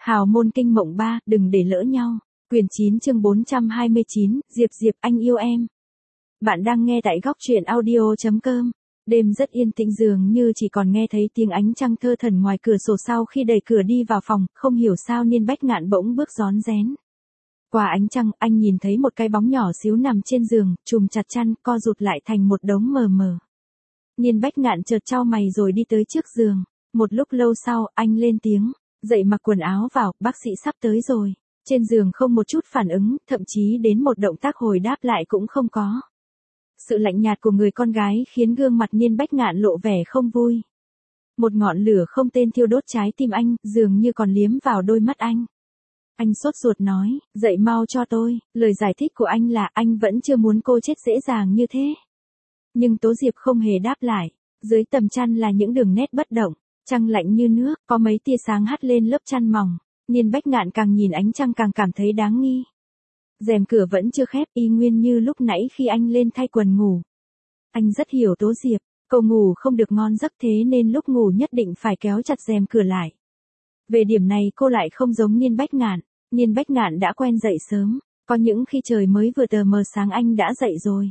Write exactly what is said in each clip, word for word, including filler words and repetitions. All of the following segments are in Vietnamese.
Hào môn kinh mộng ba, đừng để lỡ nhau. Quyển chín chương bốn trăm hai mươi chín, Diệp Diệp anh yêu em. Bạn đang nghe tại góc truyện audio chấm com. Đêm rất yên tĩnh dường như chỉ còn nghe thấy tiếng ánh trăng thơ thẩn ngoài cửa sổ sau khi đẩy cửa đi vào phòng, không hiểu sao Niên Bách Ngạn bỗng bước rón rén. Qua ánh trăng, anh nhìn thấy một cái bóng nhỏ xíu nằm trên giường, trùm chặt chăn, co rụt lại thành một đống mờ mờ. Niên Bách Ngạn chợt chau mày rồi đi tới trước giường. Một lúc lâu sau, anh lên tiếng, dậy mặc quần áo vào, bác sĩ sắp tới rồi. Trên giường không một chút phản ứng, thậm chí đến một động tác hồi đáp lại cũng không có. Sự lạnh nhạt của người con gái khiến gương mặt Niên Bách Ngạn lộ vẻ không vui. Một ngọn lửa không tên thiêu đốt trái tim anh, dường như còn liếm vào đôi mắt anh. Anh sốt ruột nói, dậy mau cho tôi. Lời giải thích của anh là anh vẫn chưa muốn cô chết dễ dàng như thế. Nhưng Tố Diệp không hề đáp lại. Dưới tầm chăn là những đường nét bất động. Trăng lạnh như nước, có mấy tia sáng hắt lên lớp chăn mỏng. Niên Bách Ngạn càng nhìn ánh trăng càng cảm thấy đáng nghi. Rèm cửa vẫn chưa khép, y nguyên như lúc nãy khi anh lên thay quần ngủ. Anh rất hiểu Tố Diệp, cô ngủ không được ngon giấc thế nên lúc ngủ nhất định phải kéo chặt rèm cửa lại. Về điểm này cô lại không giống Niên Bách Ngạn. Niên Bách Ngạn đã quen dậy sớm, có những khi trời mới vừa tờ mờ sáng anh đã dậy rồi.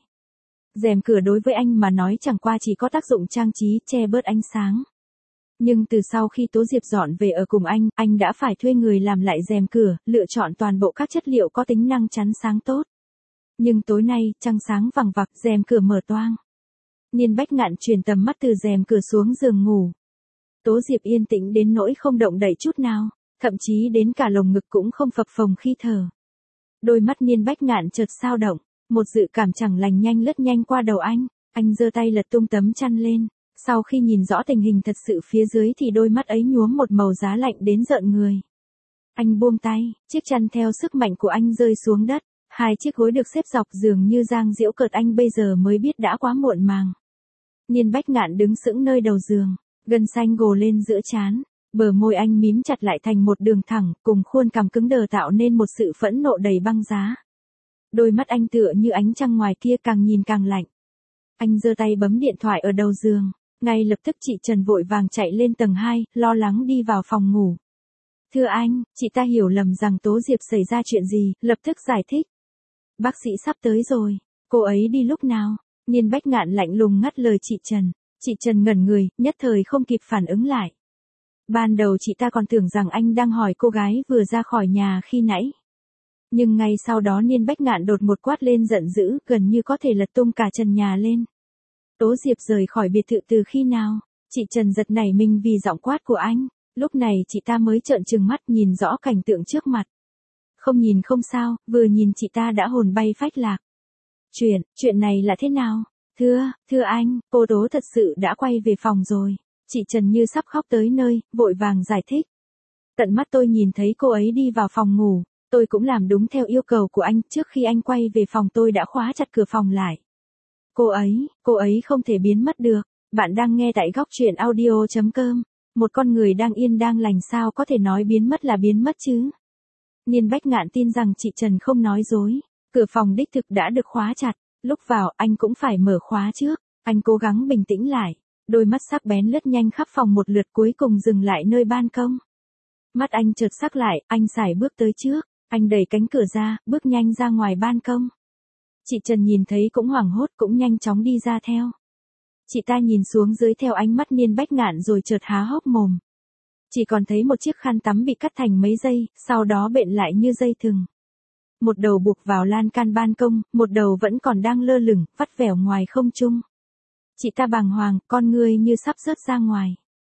Rèm cửa đối với anh mà nói chẳng qua chỉ có tác dụng trang trí, che bớt ánh sáng. Nhưng từ sau khi Tố Diệp dọn về ở cùng anh, anh đã phải thuê người làm lại rèm cửa, lựa chọn toàn bộ các chất liệu có tính năng chắn sáng tốt. Nhưng tối nay, trăng sáng vằng vặc, rèm cửa mở toang. Niên Bách Ngạn chuyển tầm mắt từ rèm cửa xuống giường ngủ. Tố Diệp yên tĩnh đến nỗi không động đậy chút nào, thậm chí đến cả lồng ngực cũng không phập phồng khi thở. Đôi mắt Niên Bách Ngạn chợt dao động, một dự cảm chẳng lành nhanh lướt nhanh qua đầu anh, anh giơ tay lật tung tấm chăn lên. Sau khi nhìn rõ tình hình thật sự phía dưới thì đôi mắt ấy nhuốm một màu giá lạnh đến rợn người. Anh buông tay, chiếc chăn theo sức mạnh của anh rơi xuống đất, hai chiếc gối được xếp dọc giường như giang giễu cợt anh bây giờ mới biết đã quá muộn màng. Niên Bách Ngạn đứng sững nơi đầu giường, gân xanh gồ lên giữa trán, bờ môi anh mím chặt lại thành một đường thẳng, cùng khuôn cằm cứng đờ tạo nên một sự phẫn nộ đầy băng giá. Đôi mắt anh tựa như ánh trăng ngoài kia càng nhìn càng lạnh. Anh giơ tay bấm điện thoại ở đầu giường. Ngay lập tức chị Trần vội vàng chạy lên tầng hai, lo lắng đi vào phòng ngủ. Thưa anh, chị ta hiểu lầm rằng Tố Diệp xảy ra chuyện gì, lập tức giải thích. Bác sĩ sắp tới rồi, cô ấy đi lúc nào? Niên Bách Ngạn lạnh lùng ngắt lời chị Trần. Chị Trần ngẩn người, nhất thời không kịp phản ứng lại. Ban đầu chị ta còn tưởng rằng anh đang hỏi cô gái vừa ra khỏi nhà khi nãy. Nhưng ngay sau đó Niên Bách Ngạn đột ngột quát lên giận dữ, gần như có thể lật tung cả trần nhà lên. Tố Diệp rời khỏi biệt thự từ khi nào? Chị Trần giật nảy mình vì giọng quát của anh. Lúc này chị ta mới trợn trừng mắt nhìn rõ cảnh tượng trước mặt. Không nhìn không sao, vừa nhìn chị ta đã hồn bay phách lạc. Chuyện, chuyện này là thế nào? Thưa, thưa anh, cô Tố thật sự đã quay về phòng rồi. Chị Trần như sắp khóc tới nơi, vội vàng giải thích. Tận mắt tôi nhìn thấy cô ấy đi vào phòng ngủ, tôi cũng làm đúng theo yêu cầu của anh, trước khi anh quay về phòng tôi đã khóa chặt cửa phòng lại. Cô ấy, cô ấy không thể biến mất được. Bạn đang nghe tại góc truyện audio chấm com. Một con người đang yên đang lành sao có thể nói biến mất là biến mất chứ? Niên Bách Ngạn tin rằng chị Trần không nói dối. Cửa phòng đích thực đã được khóa chặt. Lúc vào anh cũng phải mở khóa trước. Anh cố gắng bình tĩnh lại. Đôi mắt sắc bén lướt nhanh khắp phòng một lượt cuối cùng dừng lại nơi ban công. Mắt anh chợt sắc lại, anh sải bước tới trước. Anh đẩy cánh cửa ra, bước nhanh ra ngoài ban công. Chị Trần nhìn thấy cũng hoảng hốt cũng nhanh chóng đi ra theo. Chị ta nhìn xuống dưới theo ánh mắt Niên Bách Ngạn rồi chợt há hốc mồm. Chỉ còn thấy một chiếc khăn tắm bị cắt thành mấy dây, sau đó bện lại như dây thừng. Một đầu buộc vào lan can ban công, một đầu vẫn còn đang lơ lửng, vắt vẻo ngoài không trung. Chị ta bàng hoàng, con ngươi như sắp rớt ra ngoài.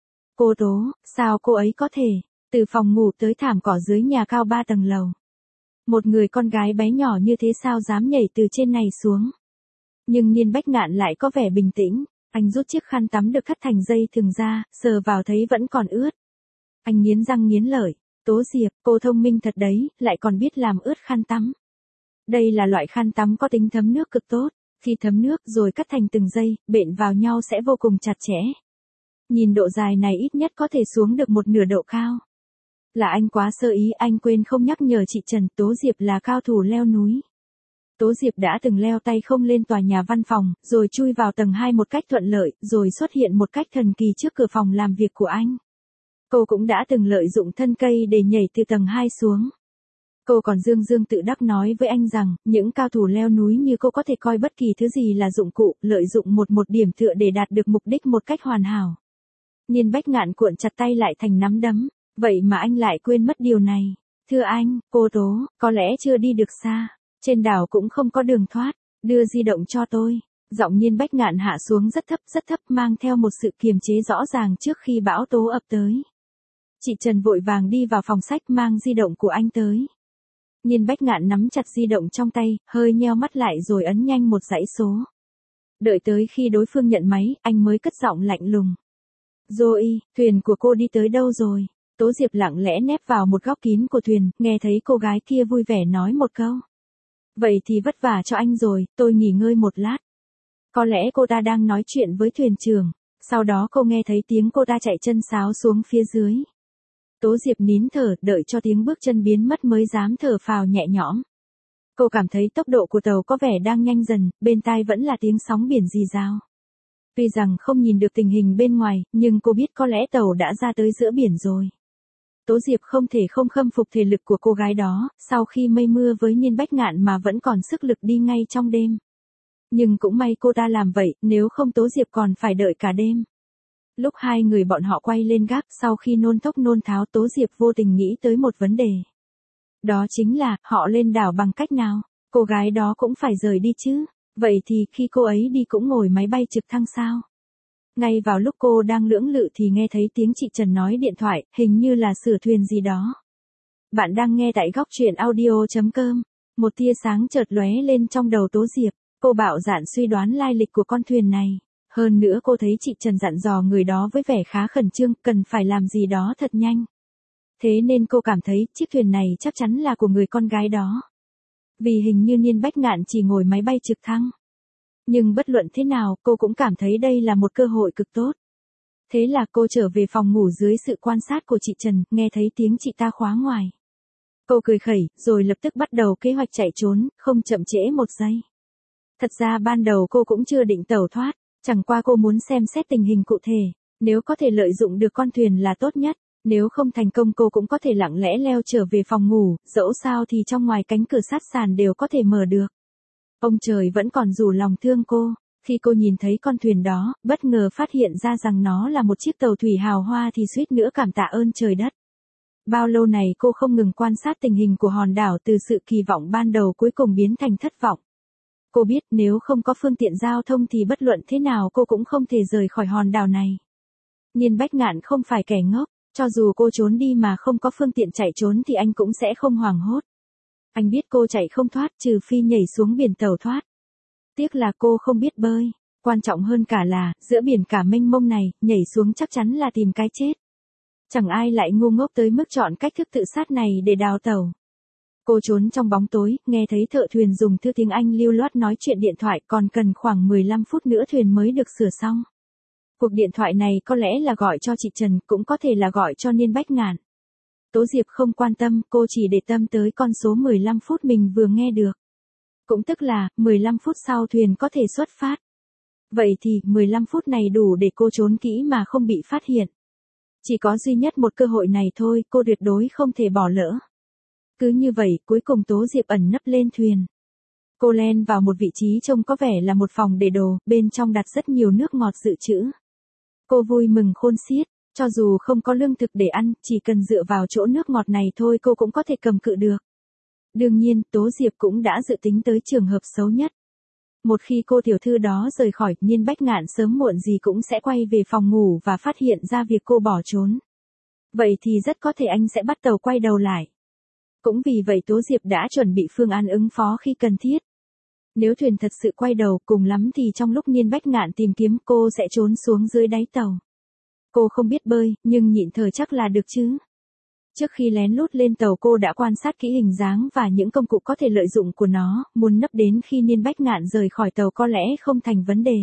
Cô Tố, sao cô ấy có thể, từ phòng ngủ tới thảm cỏ dưới nhà cao ba tầng lầu. Một người con gái bé nhỏ như thế sao dám nhảy từ trên này xuống. Nhưng Niên Bách Ngạn lại có vẻ bình tĩnh, anh rút chiếc khăn tắm được cắt thành dây thừng ra, sờ vào thấy vẫn còn ướt. Anh nghiến răng nghiến lợi, Tố Diệp, cô thông minh thật đấy, lại còn biết làm ướt khăn tắm. Đây là loại khăn tắm có tính thấm nước cực tốt, khi thấm nước rồi cắt thành từng dây, bện vào nhau sẽ vô cùng chặt chẽ. Nhìn độ dài này ít nhất có thể xuống được một nửa độ cao. Là anh quá sơ ý, anh quên không nhắc nhở chị Trần, Tố Diệp là cao thủ leo núi. Tố Diệp đã từng leo tay không lên tòa nhà văn phòng, rồi chui vào tầng hai một cách thuận lợi, rồi xuất hiện một cách thần kỳ trước cửa phòng làm việc của anh. Cô cũng đã từng lợi dụng thân cây để nhảy từ tầng hai xuống. Cô còn dương dương tự đắc nói với anh rằng, những cao thủ leo núi như cô có thể coi bất kỳ thứ gì là dụng cụ, lợi dụng một một điểm tựa để đạt được mục đích một cách hoàn hảo. Niên Bách Ngạn cuộn chặt tay lại thành nắm đấm, vậy mà anh lại quên mất điều này. Thưa anh, cô Tố, có lẽ chưa đi được xa, trên đảo cũng không có đường thoát, đưa di động cho tôi. Giọng Niên Bách Ngạn hạ xuống rất thấp rất thấp mang theo một sự kiềm chế rõ ràng trước khi bão tố ập tới. Chị Trần vội vàng đi vào phòng sách mang di động của anh tới. Niên Bách Ngạn nắm chặt di động trong tay, hơi nheo mắt lại rồi ấn nhanh một dãy số. Đợi tới khi đối phương nhận máy, anh mới cất giọng lạnh lùng. Zoe, thuyền của cô đi tới đâu rồi? Tố Diệp lặng lẽ nép vào một góc kín của thuyền, nghe thấy cô gái kia vui vẻ nói một câu. Vậy thì vất vả cho anh rồi, tôi nghỉ ngơi một lát. Có lẽ cô ta đang nói chuyện với thuyền trưởng, sau đó cô nghe thấy tiếng cô ta chạy chân sáo xuống phía dưới. Tố Diệp nín thở, đợi cho tiếng bước chân biến mất mới dám thở phào nhẹ nhõm. Cô cảm thấy tốc độ của tàu có vẻ đang nhanh dần, bên tai vẫn là tiếng sóng biển rì rào. Tuy rằng không nhìn được tình hình bên ngoài, nhưng cô biết có lẽ tàu đã ra tới giữa biển rồi. Tố Diệp không thể không khâm phục thể lực của cô gái đó, sau khi mây mưa với Niên Bách Ngạn mà vẫn còn sức lực đi ngay trong đêm. Nhưng cũng may cô ta làm vậy, nếu không Tố Diệp còn phải đợi cả đêm. Lúc hai người bọn họ quay lên gác sau khi nôn thốc nôn tháo Tố Diệp vô tình nghĩ tới một vấn đề. Đó chính là, họ lên đảo bằng cách nào? Cô gái đó cũng phải rời đi chứ. Vậy thì khi cô ấy đi cũng ngồi máy bay trực thăng sao? Ngay vào lúc cô đang lưỡng lự thì nghe thấy tiếng chị Trần nói điện thoại, hình như là sửa thuyền gì đó. Bạn đang nghe tại góc truyện audio.com. Một tia sáng chợt lóe lên trong đầu Tố Diệp. Cô bạo dạn suy đoán lai lịch của con thuyền này. Hơn nữa cô thấy chị Trần dặn dò người đó với vẻ khá khẩn trương, cần phải làm gì đó thật nhanh. Thế nên cô cảm thấy chiếc thuyền này chắc chắn là của người con gái đó. Vì hình như Niên Bách Ngạn chỉ ngồi máy bay trực thăng. Nhưng bất luận thế nào, cô cũng cảm thấy đây là một cơ hội cực tốt. Thế là cô trở về phòng ngủ dưới sự quan sát của chị Trần, nghe thấy tiếng chị ta khóa ngoài. Cô cười khẩy, rồi lập tức bắt đầu kế hoạch chạy trốn, không chậm trễ một giây. Thật ra ban đầu cô cũng chưa định tẩu thoát, chẳng qua cô muốn xem xét tình hình cụ thể, nếu có thể lợi dụng được con thuyền là tốt nhất. Nếu không thành công cô cũng có thể lặng lẽ leo trở về phòng ngủ, dẫu sao thì trong ngoài cánh cửa sát sàn đều có thể mở được. Ông trời vẫn còn rủ lòng thương cô, khi cô nhìn thấy con thuyền đó, bất ngờ phát hiện ra rằng nó là một chiếc tàu thủy hào hoa thì suýt nữa cảm tạ ơn trời đất. Bao lâu này cô không ngừng quan sát tình hình của hòn đảo từ sự kỳ vọng ban đầu cuối cùng biến thành thất vọng. Cô biết nếu không có phương tiện giao thông thì bất luận thế nào cô cũng không thể rời khỏi hòn đảo này. Niên Bách Ngạn không phải kẻ ngốc. Cho dù cô trốn đi mà không có phương tiện chạy trốn thì anh cũng sẽ không hoảng hốt. Anh biết cô chạy không thoát trừ phi nhảy xuống biển tẩu thoát. Tiếc là cô không biết bơi. Quan trọng hơn cả là, giữa biển cả mênh mông này, nhảy xuống chắc chắn là tìm cái chết. Chẳng ai lại ngu ngốc tới mức chọn cách thức tự sát này để đào tẩu. Cô trốn trong bóng tối, nghe thấy thợ thuyền dùng thư tiếng Anh lưu loát nói chuyện điện thoại còn cần khoảng mười lăm phút nữa thuyền mới được sửa xong. Cuộc điện thoại này có lẽ là gọi cho chị Trần, cũng có thể là gọi cho Niên Bách Ngạn. Tố Diệp không quan tâm, cô chỉ để tâm tới con số mười lăm phút mình vừa nghe được. Cũng tức là, mười lăm phút sau thuyền có thể xuất phát. Vậy thì, mười lăm phút này đủ để cô trốn kỹ mà không bị phát hiện. Chỉ có duy nhất một cơ hội này thôi, cô tuyệt đối không thể bỏ lỡ. Cứ như vậy, cuối cùng Tố Diệp ẩn nấp lên thuyền. Cô len vào một vị trí trông có vẻ là một phòng để đồ, bên trong đặt rất nhiều nước ngọt dự trữ. Cô vui mừng khôn xiết, cho dù không có lương thực để ăn, chỉ cần dựa vào chỗ nước ngọt này thôi cô cũng có thể cầm cự được. Đương nhiên, Tố Diệp cũng đã dự tính tới trường hợp xấu nhất. Một khi cô tiểu thư đó rời khỏi, Niên Bách Ngạn sớm muộn gì cũng sẽ quay về phòng ngủ và phát hiện ra việc cô bỏ trốn. Vậy thì rất có thể anh sẽ bắt tàu quay đầu lại. Cũng vì vậy Tố Diệp đã chuẩn bị phương án ứng phó khi cần thiết. Nếu thuyền thật sự quay đầu, cùng lắm thì trong lúc Niên Bách Ngạn tìm kiếm cô sẽ trốn xuống dưới đáy tàu. Cô không biết bơi, nhưng nhịn thở chắc là được chứ. Trước khi lén lút lên tàu cô đã quan sát kỹ hình dáng và những công cụ có thể lợi dụng của nó, muốn nấp đến khi Niên Bách Ngạn rời khỏi tàu có lẽ không thành vấn đề.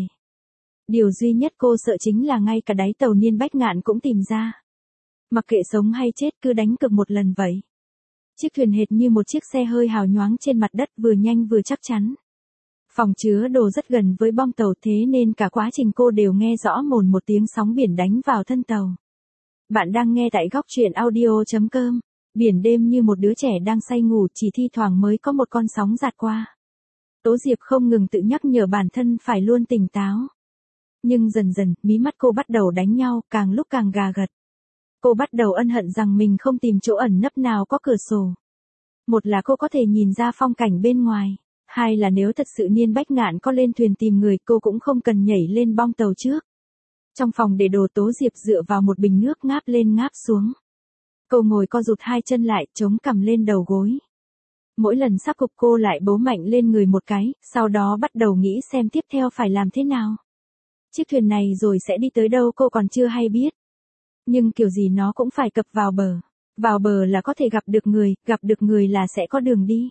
Điều duy nhất cô sợ chính là ngay cả đáy tàu Niên Bách Ngạn cũng tìm ra. Mặc kệ sống hay chết cứ đánh cược một lần vậy. Chiếc thuyền hệt như một chiếc xe hơi hào nhoáng trên mặt đất vừa nhanh vừa chắc chắn. Phòng chứa đồ rất gần với bong tàu thế nên cả quá trình cô đều nghe rõ mồn một tiếng sóng biển đánh vào thân tàu. Bạn đang nghe tại góc truyện audio.com. Biển đêm như một đứa trẻ đang say ngủ, chỉ thi thoảng mới có một con sóng dạt qua. Tố Diệp không ngừng tự nhắc nhở bản thân phải luôn tỉnh táo. Nhưng dần dần, mí mắt cô bắt đầu đánh nhau, càng lúc càng gà gật. Cô bắt đầu ân hận rằng mình không tìm chỗ ẩn nấp nào có cửa sổ. Một là cô có thể nhìn ra phong cảnh bên ngoài. Hai là nếu thật sự Niên Bách Ngạn có lên thuyền tìm người, cô cũng không cần nhảy lên bong tàu trước. Trong phòng để đồ, Tố Diệp dựa vào một bình nước ngáp lên ngáp xuống. Cô ngồi co rụt hai chân lại, chống cằm lên đầu gối. Mỗi lần sắp cục cô lại bấu mạnh lên người một cái, sau đó bắt đầu nghĩ xem tiếp theo phải làm thế nào. Chiếc thuyền này rồi sẽ đi tới đâu cô còn chưa hay biết. Nhưng kiểu gì nó cũng phải cập vào bờ. Vào bờ là có thể gặp được người, gặp được người là sẽ có đường đi.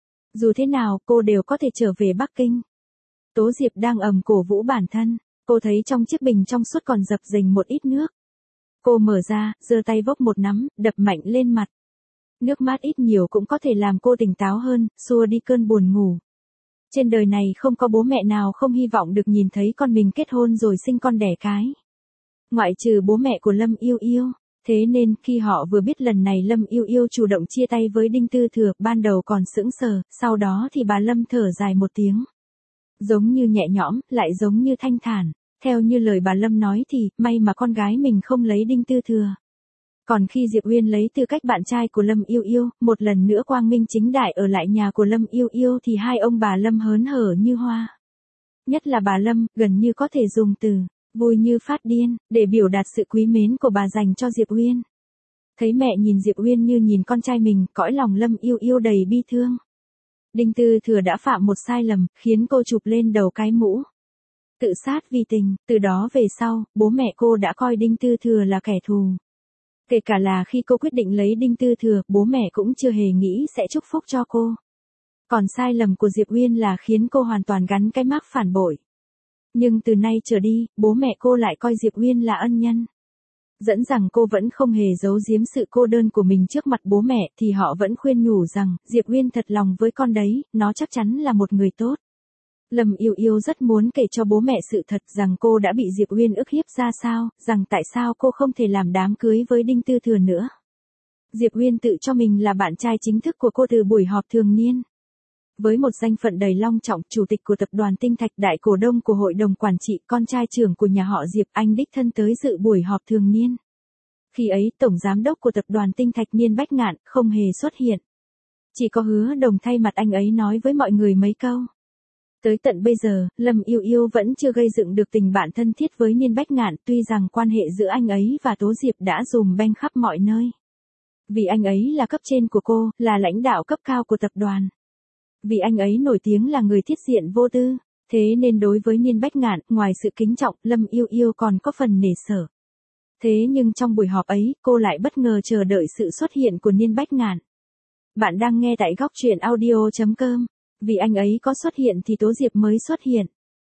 Dù thế nào, cô đều có thể trở về Bắc Kinh. Tố Diệp đang ầm cổ vũ bản thân. Cô thấy trong chiếc bình trong suốt còn dập dềnh một ít nước. Cô mở ra, giơ tay vốc một nắm, đập mạnh lên mặt. Nước mát ít nhiều cũng có thể làm cô tỉnh táo hơn, xua đi cơn buồn ngủ. Trên đời này không có bố mẹ nào không hy vọng được nhìn thấy con mình kết hôn rồi sinh con đẻ cái. Ngoại trừ bố mẹ của Lâm Yêu Yêu. Thế nên khi họ vừa biết lần này Lâm Yêu Yêu chủ động chia tay với Đinh Tư Thừa, ban đầu còn sững sờ, sau đó thì bà Lâm thở dài một tiếng. Giống như nhẹ nhõm, lại giống như thanh thản. Theo như lời bà Lâm nói thì, may mà con gái mình không lấy Đinh Tư Thừa. Còn khi Diệp Uyên lấy tư cách bạn trai của Lâm Yêu Yêu, một lần nữa quang minh chính đại ở lại nhà của Lâm Yêu Yêu thì hai ông bà Lâm hớn hở như hoa. Nhất là bà Lâm, gần như có thể dùng từ vui như phát điên, để biểu đạt sự quý mến của bà dành cho Diệp Uyên. Thấy mẹ nhìn Diệp Uyên như nhìn con trai mình, cõi lòng Lâm Yêu Yêu đầy bi thương. Đinh Tư Thừa đã phạm một sai lầm, khiến cô chụp lên đầu cái mũ. Tự sát vì tình, từ đó về sau, bố mẹ cô đã coi Đinh Tư Thừa là kẻ thù. Kể cả là khi cô quyết định lấy Đinh Tư Thừa, bố mẹ cũng chưa hề nghĩ sẽ chúc phúc cho cô. Còn sai lầm của Diệp Uyên là khiến cô hoàn toàn gắn cái mác phản bội. Nhưng từ nay trở đi, bố mẹ cô lại coi Diệp Uyên là ân nhân. Dẫn rằng cô vẫn không hề giấu giếm sự cô đơn của mình trước mặt bố mẹ, thì họ vẫn khuyên nhủ rằng, Diệp Uyên thật lòng với con đấy, nó chắc chắn là một người tốt. Lâm Yêu Yêu rất muốn kể cho bố mẹ sự thật rằng cô đã bị Diệp Uyên ức hiếp ra sao, rằng tại sao cô không thể làm đám cưới với Đinh Tư Thừa nữa. Diệp Uyên tự cho mình là bạn trai chính thức của cô từ buổi họp thường niên. Với một danh phận đầy long trọng, chủ tịch của tập đoàn Tinh Thạch, đại cổ đông của hội đồng quản trị, con trai trưởng của nhà họ Diệp, anh đích thân tới dự buổi họp thường niên. Khi ấy, tổng giám đốc của tập đoàn Tinh Thạch Niên Bách Ngạn không hề xuất hiện. Chỉ có Hứa Đồng thay mặt anh ấy nói với mọi người mấy câu. Tới tận bây giờ, Lâm Yêu Yêu vẫn chưa gây dựng được tình bạn thân thiết với Niên Bách Ngạn, tuy rằng quan hệ giữa anh ấy và Tố Diệp đã dùm beng khắp mọi nơi. Vì anh ấy là cấp trên của cô, là lãnh đạo cấp cao của tập đoàn. Vì anh ấy nổi tiếng là người thiết diện vô tư, thế nên đối với Niên Bách Ngạn, ngoài sự kính trọng, Lâm Yêu Yêu còn có phần nể sở. Thế nhưng trong buổi họp ấy, cô lại bất ngờ chờ đợi sự xuất hiện của Niên Bách Ngạn. Bạn đang nghe tại góc truyện audio.com. Vì anh ấy có xuất hiện thì Tố Diệp mới xuất hiện.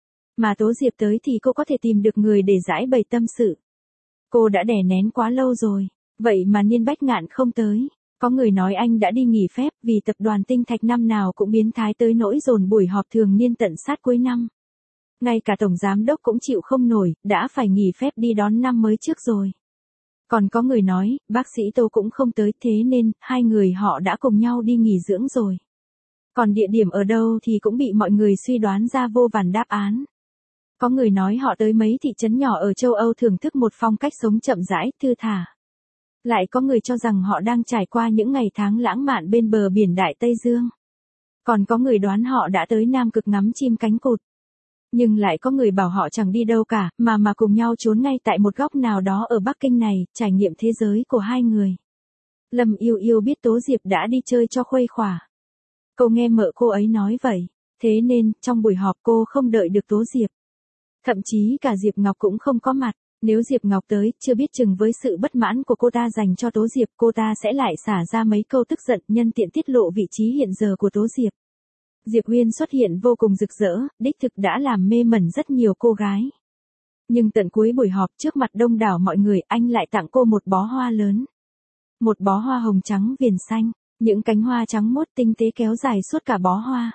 Mà Tố Diệp tới thì cô có thể tìm được người để giải bày tâm sự. Cô đã đè nén quá lâu rồi, vậy mà Niên Bách Ngạn không tới. Có người nói anh đã đi nghỉ phép vì tập đoàn Tinh Thạch năm nào cũng biến thái tới nỗi dồn buổi họp thường niên tận sát cuối năm. Ngay cả tổng giám đốc cũng chịu không nổi, đã phải nghỉ phép đi đón năm mới trước rồi. Còn có người nói, bác sĩ Tô cũng không tới, thế nên, hai người họ đã cùng nhau đi nghỉ dưỡng rồi. Còn địa điểm ở đâu thì cũng bị mọi người suy đoán ra vô vàn đáp án. Có người nói họ tới mấy thị trấn nhỏ ở châu Âu thưởng thức một phong cách sống chậm rãi, thư thả. Lại có người cho rằng họ đang trải qua những ngày tháng lãng mạn bên bờ biển Đại Tây Dương. Còn có người đoán họ đã tới Nam Cực ngắm chim cánh cụt. Nhưng lại có người bảo họ chẳng đi đâu cả, mà mà cùng nhau trốn ngay tại một góc nào đó ở Bắc Kinh này, trải nghiệm thế giới của hai người. Lâm Yêu Yêu biết Tố Diệp đã đi chơi cho khuây khỏa. Cô nghe mợ cô ấy nói vậy, thế nên, trong buổi họp cô không đợi được Tố Diệp. Thậm chí cả Diệp Ngọc cũng không có mặt, nếu Diệp Ngọc tới, chưa biết chừng với sự bất mãn của cô ta dành cho Tố Diệp, cô ta sẽ lại xả ra mấy câu tức giận nhân tiện tiết lộ vị trí hiện giờ của Tố Diệp. Diệp Uyên xuất hiện vô cùng rực rỡ, đích thực đã làm mê mẩn rất nhiều cô gái. Nhưng tận cuối buổi họp trước mặt đông đảo mọi người, anh lại tặng cô một bó hoa lớn. Một bó hoa hồng trắng viền xanh. Những cánh hoa trắng mốt tinh tế kéo dài suốt cả bó hoa.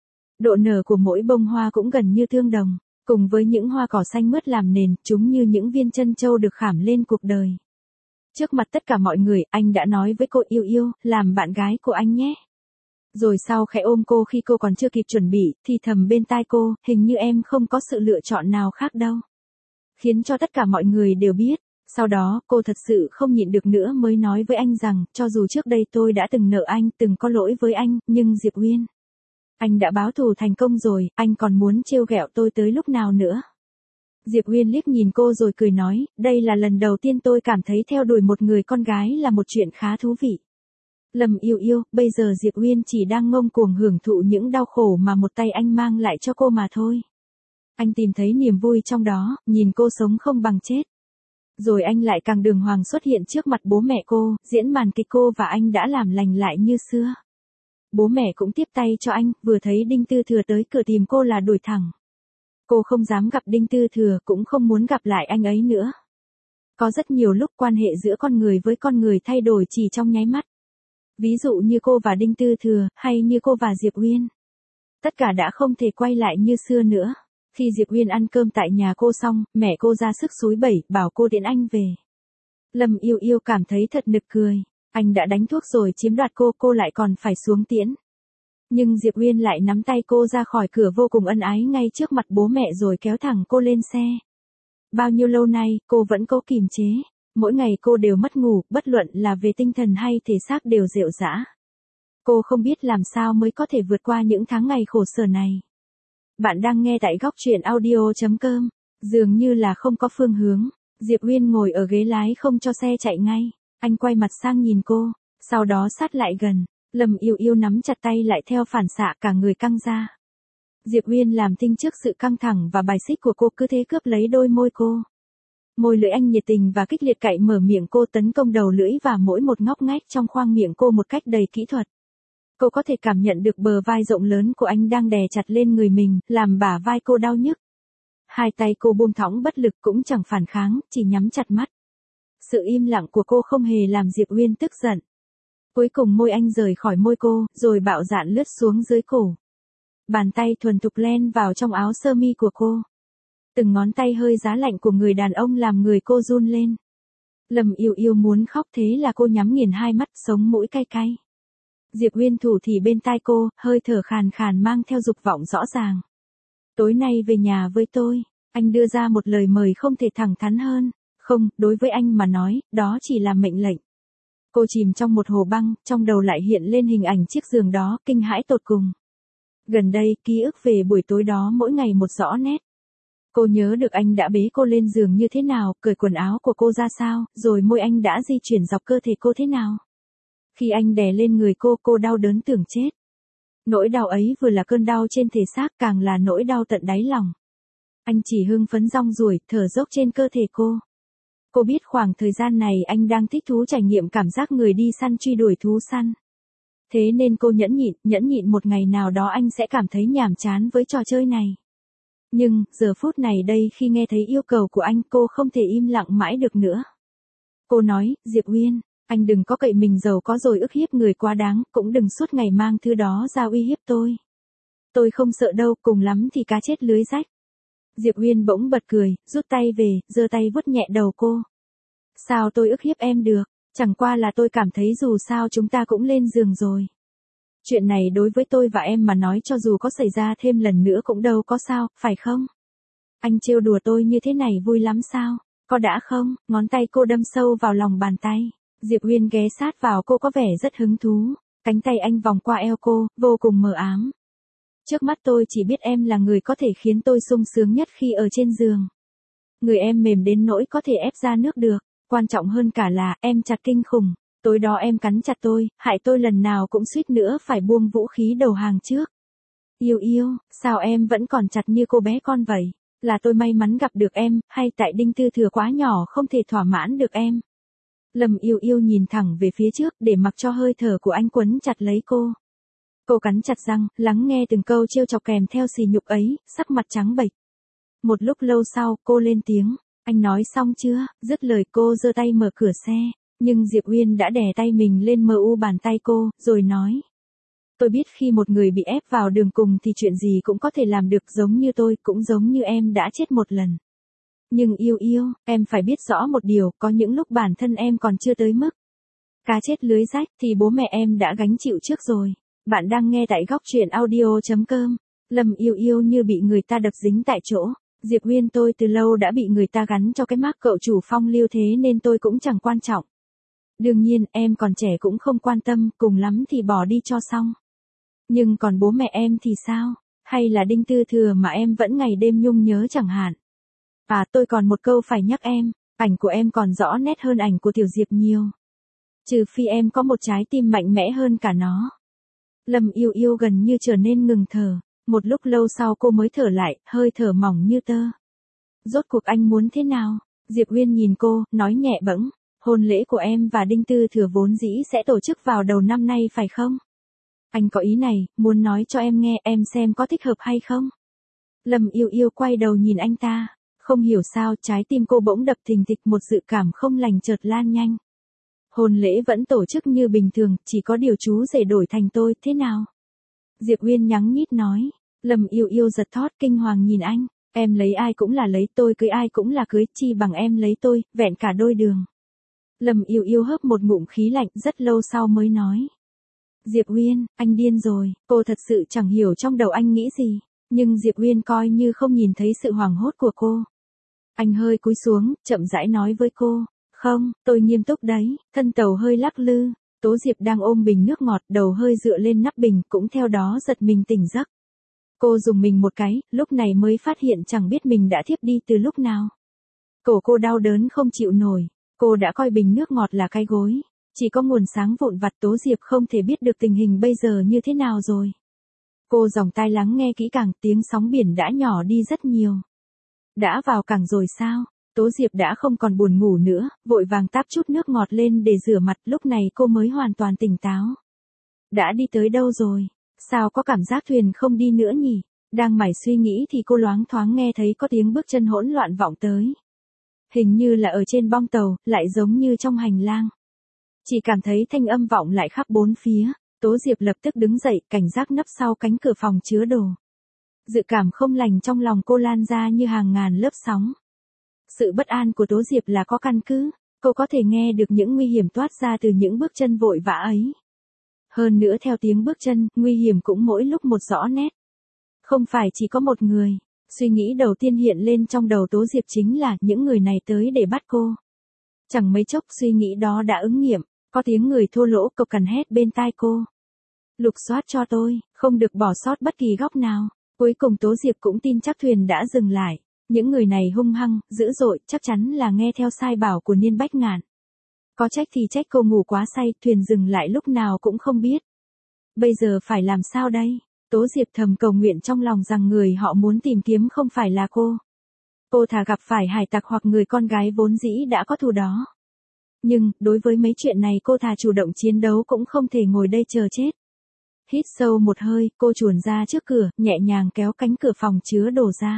Độ nở của mỗi bông hoa cũng gần như tương đồng, cùng với những hoa cỏ xanh mướt làm nền, chúng như những viên chân châu được khảm lên cuộc đời. Trước mặt tất cả mọi người, anh đã nói với cô yêu yêu, làm bạn gái của anh nhé. Rồi sau khẽ ôm cô khi cô còn chưa kịp chuẩn bị, thì thầm bên tai cô, hình như em không có sự lựa chọn nào khác đâu. Khiến cho tất cả mọi người đều biết. Sau đó, cô thật sự không nhịn được nữa mới nói với anh rằng, cho dù trước đây tôi đã từng nợ anh, từng có lỗi với anh, nhưng Diệp Uyên, anh đã báo thù thành công rồi, anh còn muốn trêu ghẹo tôi tới lúc nào nữa. Diệp Uyên liếc nhìn cô rồi cười nói, đây là lần đầu tiên tôi cảm thấy theo đuổi một người con gái là một chuyện khá thú vị. Lâm yêu yêu, bây giờ Diệp Uyên chỉ đang ngông cuồng hưởng thụ những đau khổ mà một tay anh mang lại cho cô mà thôi. Anh tìm thấy niềm vui trong đó, nhìn cô sống không bằng chết. Rồi anh lại càng đường hoàng xuất hiện trước mặt bố mẹ cô, diễn màn kịch cô và anh đã làm lành lại như xưa. Bố mẹ cũng tiếp tay cho anh, vừa thấy Đinh Tư Thừa tới cửa tìm cô là đuổi thẳng. Cô không dám gặp Đinh Tư Thừa, cũng không muốn gặp lại anh ấy nữa. Có rất nhiều lúc quan hệ giữa con người với con người thay đổi chỉ trong nháy mắt. Ví dụ như cô và Đinh Tư Thừa, hay như cô và Diệp Uyên. Tất cả đã không thể quay lại như xưa nữa. Khi Diệp Uyên ăn cơm tại nhà cô xong, mẹ cô ra sức xúi bẩy, bảo cô tiễn anh về. Lâm yêu yêu cảm thấy thật nực cười. Anh đã đánh thuốc rồi chiếm đoạt cô, cô lại còn phải xuống tiễn. Nhưng Diệp Uyên lại nắm tay cô ra khỏi cửa vô cùng ân ái ngay trước mặt bố mẹ rồi kéo thẳng cô lên xe. Bao nhiêu lâu nay, cô vẫn cố kìm chế. Mỗi ngày cô đều mất ngủ, bất luận là về tinh thần hay thể xác đều rệu rã. Cô không biết làm sao mới có thể vượt qua những tháng ngày khổ sở này. Bạn đang nghe tại góc truyện audio chấm com. Dường như là không có phương hướng. Diệp Uyên ngồi ở ghế lái không cho xe chạy ngay. Anh quay mặt sang nhìn cô, sau đó sát lại gần. Lâm yêu yêu nắm chặt tay lại theo phản xạ cả người căng ra. Diệp Uyên làm thinh trước sự căng thẳng và bài xích của cô cứ thế cướp lấy đôi môi cô. Môi lưỡi anh nhiệt tình và kích liệt cạy mở miệng cô tấn công đầu lưỡi và mỗi một ngóc ngách trong khoang miệng cô một cách đầy kỹ thuật. Cô có thể cảm nhận được bờ vai rộng lớn của anh đang đè chặt lên người mình, làm bả vai cô đau nhức. Hai tay cô buông thõng bất lực cũng chẳng phản kháng, chỉ nhắm chặt mắt. Sự im lặng của cô không hề làm Diệp Uyên tức giận. Cuối cùng môi anh rời khỏi môi cô, rồi bạo dạn lướt xuống dưới cổ. Bàn tay thuần thục len vào trong áo sơ mi của cô. Từng ngón tay hơi giá lạnh của người đàn ông làm người cô run lên. Lâm yêu yêu muốn khóc thế là cô nhắm nghiền hai mắt, sống mũi cay cay. Diệp Uyên thủ thì bên tai cô, hơi thở khàn khàn mang theo dục vọng rõ ràng. Tối nay về nhà với tôi, anh đưa ra một lời mời không thể thẳng thắn hơn. Không, đối với anh mà nói, đó chỉ là mệnh lệnh. Cô chìm trong một hồ băng, trong đầu lại hiện lên hình ảnh chiếc giường đó, kinh hãi tột cùng. Gần đây, ký ức về buổi tối đó mỗi ngày một rõ nét. Cô nhớ được anh đã bế cô lên giường như thế nào, cởi quần áo của cô ra sao, rồi môi anh đã di chuyển dọc cơ thể cô thế nào. Khi anh đè lên người cô, cô đau đớn tưởng chết. Nỗi đau ấy vừa là cơn đau trên thể xác, càng là nỗi đau tận đáy lòng. Anh chỉ hưng phấn rong ruổi, thở dốc trên cơ thể cô. Cô biết khoảng thời gian này anh đang thích thú trải nghiệm cảm giác người đi săn truy đuổi thú săn. Thế nên cô nhẫn nhịn, nhẫn nhịn một ngày nào đó anh sẽ cảm thấy nhàm chán với trò chơi này. Nhưng, giờ phút này đây khi nghe thấy yêu cầu của anh cô không thể im lặng mãi được nữa. Cô nói, Diệp Uyên, anh đừng có cậy mình giàu có rồi ức hiếp người quá đáng, cũng đừng suốt ngày mang thứ đó ra uy hiếp tôi. Tôi không sợ đâu, cùng lắm thì cá chết lưới rách. Diệp Uyên bỗng bật cười, rút tay về, giơ tay vuốt nhẹ đầu cô. Sao tôi ức hiếp em được, chẳng qua là tôi cảm thấy dù sao chúng ta cũng lên giường rồi. Chuyện này đối với tôi và em mà nói cho dù có xảy ra thêm lần nữa cũng đâu có sao, phải không? Anh trêu đùa tôi như thế này vui lắm sao? Có đã không? Ngón tay cô đâm sâu vào lòng bàn tay. Diệp Uyên ghé sát vào cô có vẻ rất hứng thú. Cánh tay anh vòng qua eo cô, vô cùng mờ ám. Trước mắt tôi chỉ biết em là người có thể khiến tôi sung sướng nhất khi ở trên giường. Người em mềm đến nỗi có thể ép ra nước được. Quan trọng hơn cả là, em chặt kinh khủng. Tối đó em cắn chặt tôi, hại tôi lần nào cũng suýt nữa phải buông vũ khí đầu hàng trước. Yêu yêu, sao em vẫn còn chặt như cô bé con vậy? Là tôi may mắn gặp được em, hay tại Đinh Tư Thừa quá nhỏ không thể thỏa mãn được em? Lâm yêu yêu nhìn thẳng về phía trước để mặc cho hơi thở của anh quấn chặt lấy cô. Cô cắn chặt răng, lắng nghe từng câu trêu chọc kèm theo sỉ nhục ấy, sắc mặt trắng bệch. Một lúc lâu sau, cô lên tiếng, anh nói xong chưa? Dứt lời cô giơ tay mở cửa xe. Nhưng Diệp Uyên đã đè tay mình lên mờ u bàn tay cô, rồi nói. Tôi biết khi một người bị ép vào đường cùng thì chuyện gì cũng có thể làm được, giống như tôi, cũng giống như em đã chết một lần. Nhưng yêu yêu, em phải biết rõ một điều, có những lúc bản thân em còn chưa tới mức cá chết lưới rách thì bố mẹ em đã gánh chịu trước rồi. Bạn đang nghe tại góc truyện audio chấm com. Lâm yêu yêu như bị người ta đập dính tại chỗ. Diệp Uyên tôi từ lâu đã bị người ta gắn cho cái mác cậu chủ phong lưu thế nên tôi cũng chẳng quan trọng. Đương nhiên em còn trẻ cũng không quan tâm, cùng lắm thì bỏ đi cho xong. Nhưng còn bố mẹ em thì sao? Hay là Đinh Tư Thừa mà em vẫn ngày đêm nhung nhớ chẳng hạn? À tôi còn một câu phải nhắc em, ảnh của em còn rõ nét hơn ảnh của Tiểu Diệp nhiều. Trừ phi em có một trái tim mạnh mẽ hơn cả nó. Lâm yêu yêu gần như trở nên ngừng thở, một lúc lâu sau cô mới thở lại, hơi thở mỏng như tơ. Rốt cuộc anh muốn thế nào? Diệp Uyên nhìn cô, nói nhẹ bẫng, hôn lễ của em và Đinh Tư Thừa vốn dĩ sẽ tổ chức vào đầu năm nay phải không? Anh có ý này, muốn nói cho em nghe, em xem có thích hợp hay không? Lâm yêu yêu quay đầu nhìn anh ta, không hiểu sao trái tim cô bỗng đập thình thịch, một dự cảm không lành chợt lan nhanh. Hôn lễ vẫn tổ chức như bình thường, chỉ có điều chú rể đổi thành tôi, thế nào? Diệp Uyên nhắng nhít nói. Lâm yêu yêu giật thót kinh hoàng nhìn anh, em lấy ai cũng là lấy, tôi cưới ai cũng là cưới, chi bằng em lấy tôi, vẹn cả đôi đường. Lâm yêu yêu hớp một ngụm khí lạnh, rất lâu sau mới nói. Diệp Uyên, anh điên rồi, cô thật sự chẳng hiểu trong đầu anh nghĩ gì, nhưng Diệp Uyên coi như không nhìn thấy sự hoảng hốt của cô. Anh hơi cúi xuống, chậm rãi nói với cô, không, tôi nghiêm túc đấy. Thân tàu hơi lắc lư, Tố Diệp đang ôm bình nước ngọt, đầu hơi dựa lên nắp bình, cũng theo đó giật mình tỉnh giấc. Cô dùng mình một cái, lúc này mới phát hiện chẳng biết mình đã thiếp đi từ lúc nào. Cổ cô đau đớn không chịu nổi, cô đã coi bình nước ngọt là cái gối, chỉ có nguồn sáng vụn vặt, Tố Diệp không thể biết được tình hình bây giờ như thế nào rồi. Cô dòng tai lắng nghe kỹ càng, tiếng sóng biển đã nhỏ đi rất nhiều. Đã vào cảng rồi sao? Tố Diệp đã không còn buồn ngủ nữa, vội vàng táp chút nước ngọt lên để rửa mặt, lúc này cô mới hoàn toàn tỉnh táo. Đã đi tới đâu rồi? Sao có cảm giác thuyền không đi nữa nhỉ? Đang mải suy nghĩ thì cô loáng thoáng nghe thấy có tiếng bước chân hỗn loạn vọng tới. Hình như là ở trên bong tàu, lại giống như trong hành lang. Chỉ cảm thấy thanh âm vọng lại khắp bốn phía, Tố Diệp lập tức đứng dậy, cảnh giác nấp sau cánh cửa phòng chứa đồ. Dự cảm không lành trong lòng cô lan ra như hàng ngàn lớp sóng. Sự bất an của Tố Diệp là có căn cứ, cô có thể nghe được những nguy hiểm toát ra từ những bước chân vội vã ấy. Hơn nữa theo tiếng bước chân, nguy hiểm cũng mỗi lúc một rõ nét. Không phải chỉ có một người, suy nghĩ đầu tiên hiện lên trong đầu Tố Diệp chính là những người này tới để bắt cô. Chẳng mấy chốc suy nghĩ đó đã ứng nghiệm, có tiếng người thô lỗ cộc cằn hét bên tai cô. Lục soát cho tôi, không được bỏ sót bất kỳ góc nào. Cuối cùng Tố Diệp cũng tin chắc thuyền đã dừng lại. Những người này hung hăng, dữ dội, chắc chắn là nghe theo sai bảo của Niên Bách Ngạn. Có trách thì trách cô ngủ quá say, thuyền dừng lại lúc nào cũng không biết. Bây giờ phải làm sao đây? Tố Diệp thầm cầu nguyện trong lòng rằng người họ muốn tìm kiếm không phải là cô. Cô thà gặp phải hải tặc hoặc người con gái vốn dĩ đã có thù đó. Nhưng, đối với mấy chuyện này cô thà chủ động chiến đấu cũng không thể ngồi đây chờ chết. Hít sâu một hơi, cô chuồn ra trước cửa, nhẹ nhàng kéo cánh cửa phòng chứa đồ ra.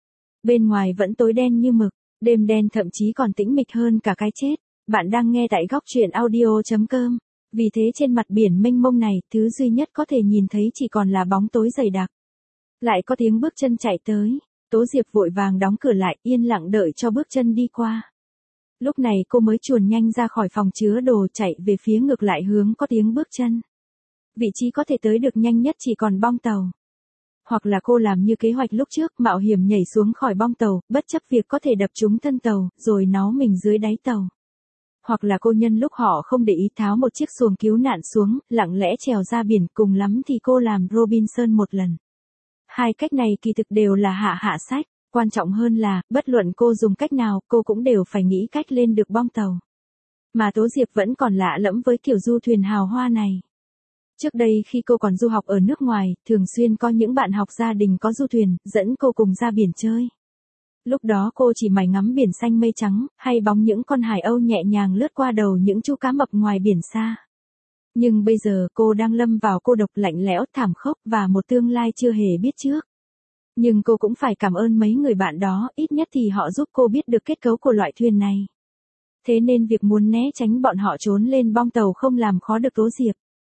Bên ngoài vẫn tối đen như mực, đêm đen thậm chí còn tĩnh mịch hơn cả cái chết. Bạn đang nghe tại góc truyện audio chấm com. Vì thế trên mặt biển mênh mông này, thứ duy nhất có thể nhìn thấy chỉ còn là bóng tối dày đặc. Lại có tiếng bước chân chạy tới, Tố Diệp vội vàng đóng cửa lại, yên lặng đợi cho bước chân đi qua. Lúc này cô mới chuồn nhanh ra khỏi phòng chứa đồ, chạy về phía ngược lại hướng có tiếng bước chân. Vị trí có thể tới được nhanh nhất chỉ còn bong tàu. Hoặc là cô làm như kế hoạch lúc trước, mạo hiểm nhảy xuống khỏi bong tàu, bất chấp việc có thể đập trúng thân tàu, rồi nó mình dưới đáy tàu. Hoặc là cô nhân lúc họ không để ý tháo một chiếc xuồng cứu nạn xuống, lặng lẽ trèo ra biển, cùng lắm thì cô làm Robinson một lần. Hai cách này kỳ thực đều là hạ hạ sách, quan trọng hơn là, bất luận cô dùng cách nào, cô cũng đều phải nghĩ cách lên được bong tàu. Mà Tố Diệp vẫn còn lạ lẫm với kiểu du thuyền hào hoa này. Trước đây khi cô còn du học ở nước ngoài, thường xuyên có những bạn học gia đình có du thuyền, dẫn cô cùng ra biển chơi. Lúc đó cô chỉ mải ngắm biển xanh mây trắng, hay bóng những con hải âu nhẹ nhàng lướt qua đầu những chú cá mập ngoài biển xa. Nhưng bây giờ cô đang lâm vào cô độc lạnh lẽo, thảm khốc và một tương lai chưa hề biết trước. Nhưng cô cũng phải cảm ơn mấy người bạn đó, ít nhất thì họ giúp cô biết được kết cấu của loại thuyền này. Thế nên việc muốn né tránh bọn họ trốn lên bong tàu không làm khó được Tố Diệp.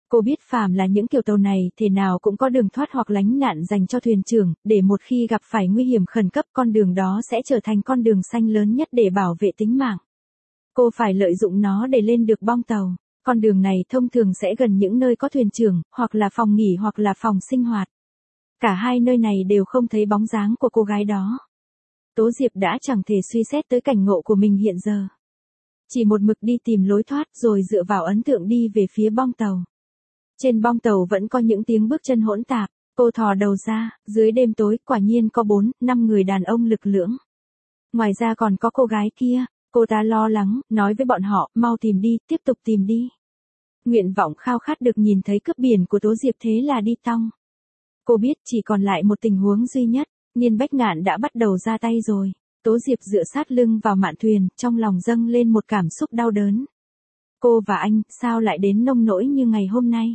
Cô biết phàm là những kiểu tàu này thế nào cũng có đường thoát hoặc lánh nạn dành cho thuyền trưởng, để một khi gặp phải nguy hiểm khẩn cấp con đường đó sẽ trở thành con đường xanh lớn nhất để bảo vệ tính mạng. Cô phải lợi dụng nó để lên được bong tàu. Con đường này thông thường sẽ gần những nơi có thuyền trưởng, hoặc là phòng nghỉ hoặc là phòng sinh hoạt. Cả hai nơi này đều không thấy bóng dáng của cô gái đó. Tố Diệp đã chẳng thể suy xét tới cảnh ngộ của mình hiện giờ. Chỉ một mực đi tìm lối thoát rồi dựa vào ấn tượng đi về phía bong tàu. Trên bong tàu vẫn có những tiếng bước chân hỗn tạp, cô thò đầu ra, dưới đêm tối quả nhiên có bốn, năm người đàn ông lực lưỡng. Ngoài ra còn có cô gái kia, cô ta lo lắng, nói với bọn họ, mau tìm đi, tiếp tục tìm đi. Nguyện vọng khao khát được nhìn thấy cướp biển của Tố Diệp thế là đi tong. Cô biết chỉ còn lại một tình huống duy nhất, Niên Bách Ngạn đã bắt đầu ra tay rồi. Tố Diệp dựa sát lưng vào mạn thuyền, trong lòng dâng lên một cảm xúc đau đớn. Cô và anh, sao lại đến nông nỗi như ngày hôm nay?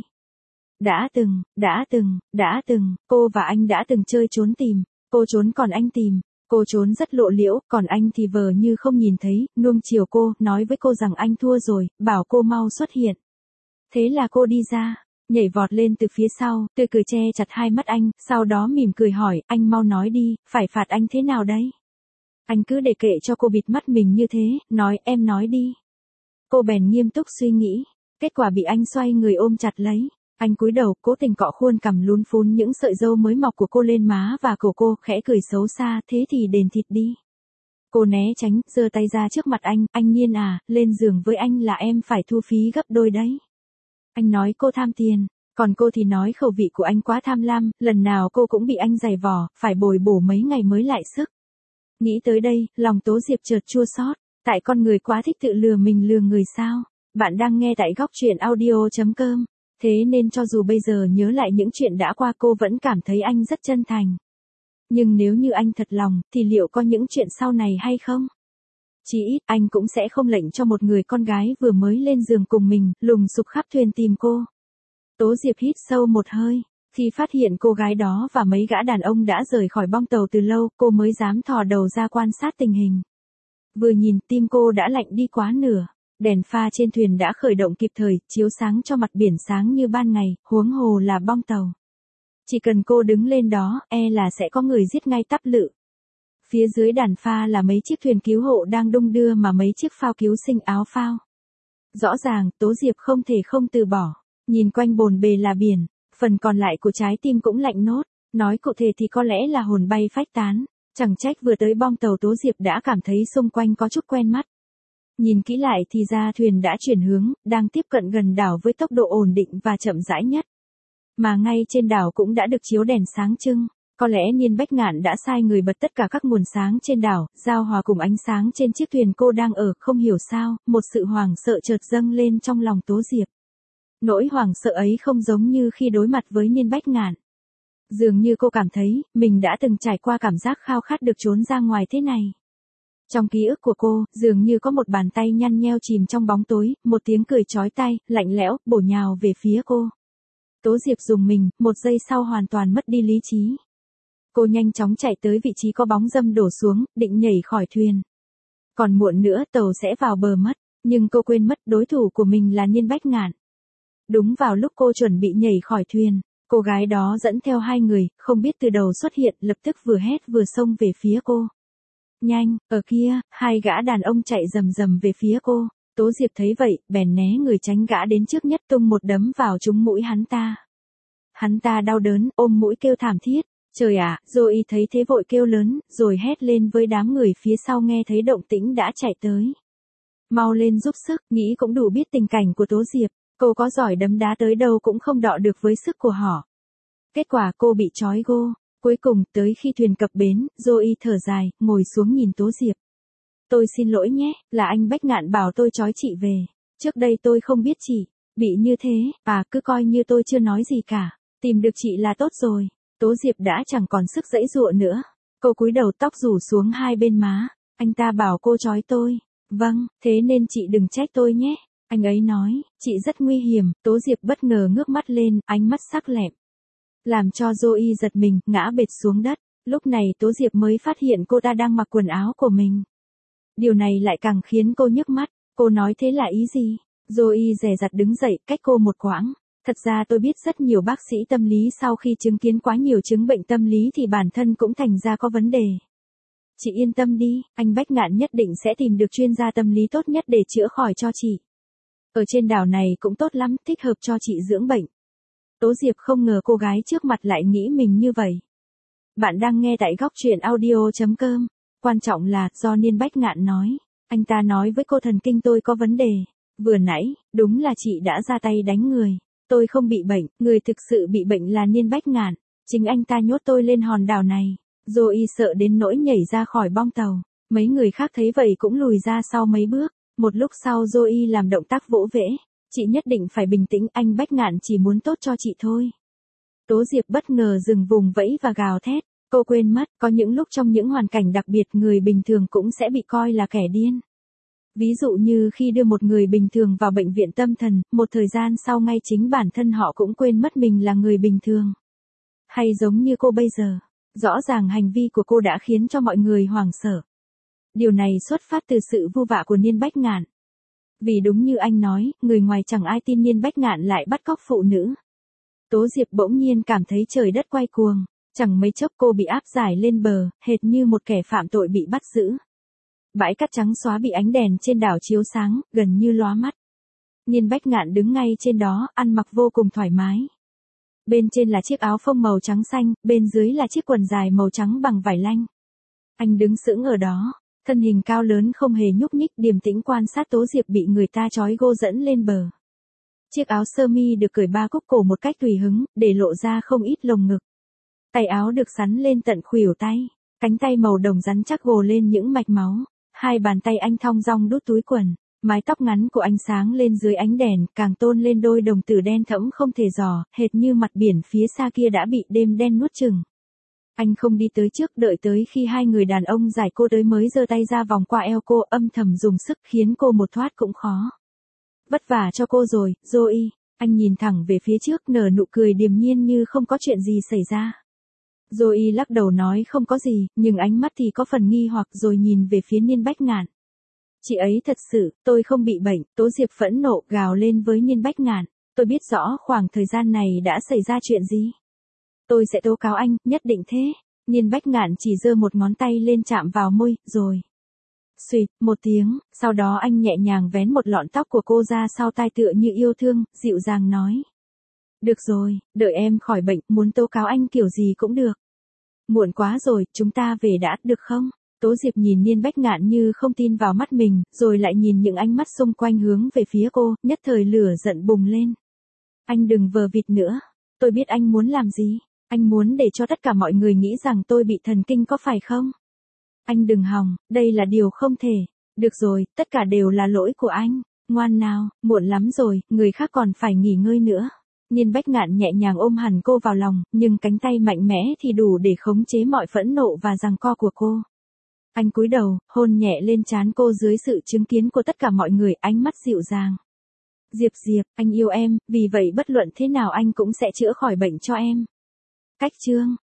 Đã từng, đã từng, đã từng, cô và anh đã từng chơi trốn tìm, cô trốn còn anh tìm, cô trốn rất lộ liễu, còn anh thì vờ như không nhìn thấy, nuông chiều cô, nói với cô rằng anh thua rồi, bảo cô mau xuất hiện. Thế là cô đi ra, nhảy vọt lên từ phía sau, tươi cười che chặt hai mắt anh, sau đó mỉm cười hỏi, anh mau nói đi, phải phạt anh thế nào đấy? Anh cứ để kệ cho cô bịt mắt mình như thế, nói, em nói đi. Cô bèn nghiêm túc suy nghĩ, kết quả bị anh xoay người ôm chặt lấy. Anh cúi đầu, cố tình cọ khuôn cằm lún phún những sợi râu mới mọc của cô lên má và cổ cô, khẽ cười xấu xa, thế thì đền thịt đi. Cô né tránh, giơ tay ra trước mặt anh, anh Nhiên à, lên giường với anh là em phải thu phí gấp đôi đấy. Anh nói cô tham tiền, còn cô thì nói khẩu vị của anh quá tham lam, lần nào cô cũng bị anh giày vò, phải bồi bổ mấy ngày mới lại sức. Nghĩ tới đây, lòng Tố Diệp chợt chua xót, tại con người quá thích tự lừa mình lừa người sao. Bạn đang nghe tại góc truyện audio chấm com. Thế nên cho dù bây giờ nhớ lại những chuyện đã qua cô vẫn cảm thấy anh rất chân thành. Nhưng nếu như anh thật lòng, thì liệu có những chuyện sau này hay không? Chỉ ít, anh cũng sẽ không lệnh cho một người con gái vừa mới lên giường cùng mình, lùng sục khắp thuyền tìm cô. Tố Diệp hít sâu một hơi. Khi phát hiện cô gái đó và mấy gã đàn ông đã rời khỏi bong tàu từ lâu, cô mới dám thò đầu ra quan sát tình hình. Vừa nhìn, tim cô đã lạnh đi quá nửa. Đèn pha trên thuyền đã khởi động kịp thời, chiếu sáng cho mặt biển sáng như ban ngày, huống hồ là bong tàu. Chỉ cần cô đứng lên đó, e là sẽ có người giết ngay tắp lự. Phía dưới đàn pha là mấy chiếc thuyền cứu hộ đang đung đưa mà mấy chiếc phao cứu sinh áo phao. Rõ ràng, Tố Diệp không thể không từ bỏ. Nhìn quanh bồn bề là biển, phần còn lại của trái tim cũng lạnh nốt. Nói cụ thể thì có lẽ là hồn bay phách tán. Chẳng trách vừa tới bong tàu Tố Diệp đã cảm thấy xung quanh có chút quen mắt. Nhìn kỹ lại thì ra thuyền đã chuyển hướng, đang tiếp cận gần đảo với tốc độ ổn định và chậm rãi nhất. Mà ngay trên đảo cũng đã được chiếu đèn sáng trưng. Có lẽ Niên Bách Ngạn đã sai người bật tất cả các nguồn sáng trên đảo, giao hòa cùng ánh sáng trên chiếc thuyền cô đang ở, không hiểu sao, một sự hoảng sợ chợt dâng lên trong lòng Tố Diệp. Nỗi hoảng sợ ấy không giống như khi đối mặt với Niên Bách Ngạn. Dường như cô cảm thấy, mình đã từng trải qua cảm giác khao khát được trốn ra ngoài thế này. Trong ký ức của cô, dường như có một bàn tay nhăn nheo chìm trong bóng tối, một tiếng cười chói tai, lạnh lẽo, bổ nhào về phía cô. Tố Diệp rùng mình, một giây sau hoàn toàn mất đi lý trí. Cô nhanh chóng chạy tới vị trí có bóng dâm đổ xuống, định nhảy khỏi thuyền. Còn muộn nữa tàu sẽ vào bờ mất, nhưng cô quên mất đối thủ của mình là Niên Bách Ngạn. Đúng vào lúc cô chuẩn bị nhảy khỏi thuyền, cô gái đó dẫn theo hai người, không biết từ đầu xuất hiện, lập tức vừa hét vừa xông về phía cô. Nhanh, ở kia, hai gã đàn ông chạy rầm rầm về phía cô. Tố Diệp thấy vậy, bèn né người tránh gã đến trước nhất, tung một đấm vào trúng mũi hắn ta. Hắn ta đau đớn, ôm mũi kêu thảm thiết. Trời ạ, à, Zoe thấy thế vội kêu lớn, rồi hét lên với đám người phía sau nghe thấy động tĩnh đã chạy tới. Mau lên giúp sức, nghĩ cũng đủ biết tình cảnh của Tố Diệp. Cô có giỏi đấm đá tới đâu cũng không đọ được với sức của họ. Kết quả cô bị trói gô. Cuối cùng, tới khi thuyền cập bến, Zoe thở dài, ngồi xuống nhìn Tố Diệp. Tôi xin lỗi nhé, là anh Bách Ngạn bảo tôi trói chị về. Trước đây tôi không biết chị bị như thế, à cứ coi như tôi chưa nói gì cả. Tìm được chị là tốt rồi. Tố Diệp đã chẳng còn sức giãy giụa nữa. Cô cúi đầu, tóc rủ xuống hai bên má. Anh ta bảo cô trói tôi. Vâng, thế nên chị đừng trách tôi nhé. Anh ấy nói, chị rất nguy hiểm. Tố Diệp bất ngờ ngước mắt lên, ánh mắt sắc lẹm. Làm cho Zoe giật mình, ngã bệt xuống đất. Lúc này Tố Diệp mới phát hiện cô ta đang mặc quần áo của mình. Điều này lại càng khiến cô nhức mắt. Cô nói thế là ý gì? Zoe dè dặt đứng dậy, cách cô một quãng. Thật ra tôi biết rất nhiều bác sĩ tâm lý sau khi chứng kiến quá nhiều chứng bệnh tâm lý thì bản thân cũng thành ra có vấn đề. Chị yên tâm đi, anh Bách Ngạn nhất định sẽ tìm được chuyên gia tâm lý tốt nhất để chữa khỏi cho chị. Ở trên đảo này cũng tốt lắm, thích hợp cho chị dưỡng bệnh. Tố Diệp không ngờ cô gái trước mặt lại nghĩ mình như vậy. Bạn đang nghe tại góc truyện audio chấm com. Quan trọng là, do Niên Bách Ngạn nói. Anh ta nói với cô thần kinh tôi có vấn đề. Vừa nãy, đúng là chị đã ra tay đánh người. Tôi không bị bệnh, người thực sự bị bệnh là Niên Bách Ngạn. Chính anh ta nhốt tôi lên hòn đảo này. Zoe sợ đến nỗi nhảy ra khỏi bong tàu. Mấy người khác thấy vậy cũng lùi ra sau mấy bước. Một lúc sau Zoe làm động tác vỗ vẽ. Chị nhất định phải bình tĩnh, anh Bách Ngạn chỉ muốn tốt cho chị thôi. Tố Diệp bất ngờ dừng vùng vẫy và gào thét. Cô quên mất, có những lúc trong những hoàn cảnh đặc biệt người bình thường cũng sẽ bị coi là kẻ điên. Ví dụ như khi đưa một người bình thường vào bệnh viện tâm thần, một thời gian sau ngay chính bản thân họ cũng quên mất mình là người bình thường. Hay giống như cô bây giờ, rõ ràng hành vi của cô đã khiến cho mọi người hoảng sợ. Điều này xuất phát từ sự vu vạ của Niên Bách Ngạn. Vì đúng như anh nói, người ngoài chẳng ai tin Niên Bách Ngạn lại bắt cóc phụ nữ. Tố Diệp bỗng nhiên cảm thấy trời đất quay cuồng, chẳng mấy chốc cô bị áp giải lên bờ, hệt như một kẻ phạm tội bị bắt giữ. Bãi cát trắng xóa bị ánh đèn trên đảo chiếu sáng, gần như lóa mắt. Niên Bách Ngạn đứng ngay trên đó, ăn mặc vô cùng thoải mái. Bên trên là chiếc áo phông màu trắng xanh, bên dưới là chiếc quần dài màu trắng bằng vải lanh. Anh đứng sững ở đó, thân hình cao lớn không hề nhúc nhích, điềm tĩnh quan sát Tố Diệp bị người ta trói gô dẫn lên bờ. Chiếc áo sơ mi được cởi ba cúc cổ một cách tùy hứng, để lộ ra không ít lồng ngực. Tay áo được xắn lên tận khuỷu tay, cánh tay màu đồng rắn chắc gồ lên những mạch máu. Hai bàn tay anh thong dong đút túi quần, mái tóc ngắn của anh sáng lên dưới ánh đèn, càng tôn lên đôi đồng tử đen thẫm không thể dò, hệt như mặt biển phía xa kia đã bị đêm đen nuốt chửng. Anh không đi tới trước, đợi tới khi hai người đàn ông giải cô tới mới giơ tay ra vòng qua eo cô, âm thầm dùng sức khiến cô một thoát cũng khó. Vất vả cho cô rồi, Zoe. Anh nhìn thẳng về phía trước, nở nụ cười điềm nhiên như không có chuyện gì xảy ra. Zoe lắc đầu nói không có gì, nhưng ánh mắt thì có phần nghi hoặc, rồi nhìn về phía Niên Bách Ngạn. Chị ấy thật sự, tôi không bị bệnh. Tố Diệp phẫn nộ gào lên với Niên Bách Ngạn. Tôi biết rõ khoảng thời gian này đã xảy ra chuyện gì. Tôi sẽ tố cáo anh, nhất định thế. Niên Bách Ngạn chỉ giơ một ngón tay lên chạm vào môi, rồi. Xuyệt, một tiếng, sau đó anh nhẹ nhàng vén một lọn tóc của cô ra sau tai tựa như yêu thương, dịu dàng nói. Được rồi, đợi em khỏi bệnh, muốn tố cáo anh kiểu gì cũng được. Muộn quá rồi, chúng ta về đã, được không? Tố Diệp nhìn Niên Bách Ngạn như không tin vào mắt mình, rồi lại nhìn những ánh mắt xung quanh hướng về phía cô, nhất thời lửa giận bùng lên. Anh đừng vờ vịt nữa, tôi biết anh muốn làm gì, anh muốn để cho tất cả mọi người nghĩ rằng tôi bị thần kinh có phải không? Anh đừng hòng, đây là điều không thể. Được rồi, tất cả đều là lỗi của anh, ngoan nào, muộn lắm rồi, người khác còn phải nghỉ ngơi nữa. Niên Bách Ngạn nhẹ nhàng ôm hẳn cô vào lòng, nhưng cánh tay mạnh mẽ thì đủ để khống chế mọi phẫn nộ và giằng co của cô. Anh cúi đầu, hôn nhẹ lên trán cô dưới sự chứng kiến của tất cả mọi người, ánh mắt dịu dàng. Diệp Diệp, anh yêu em, vì vậy bất luận thế nào anh cũng sẽ chữa khỏi bệnh cho em. Cách chương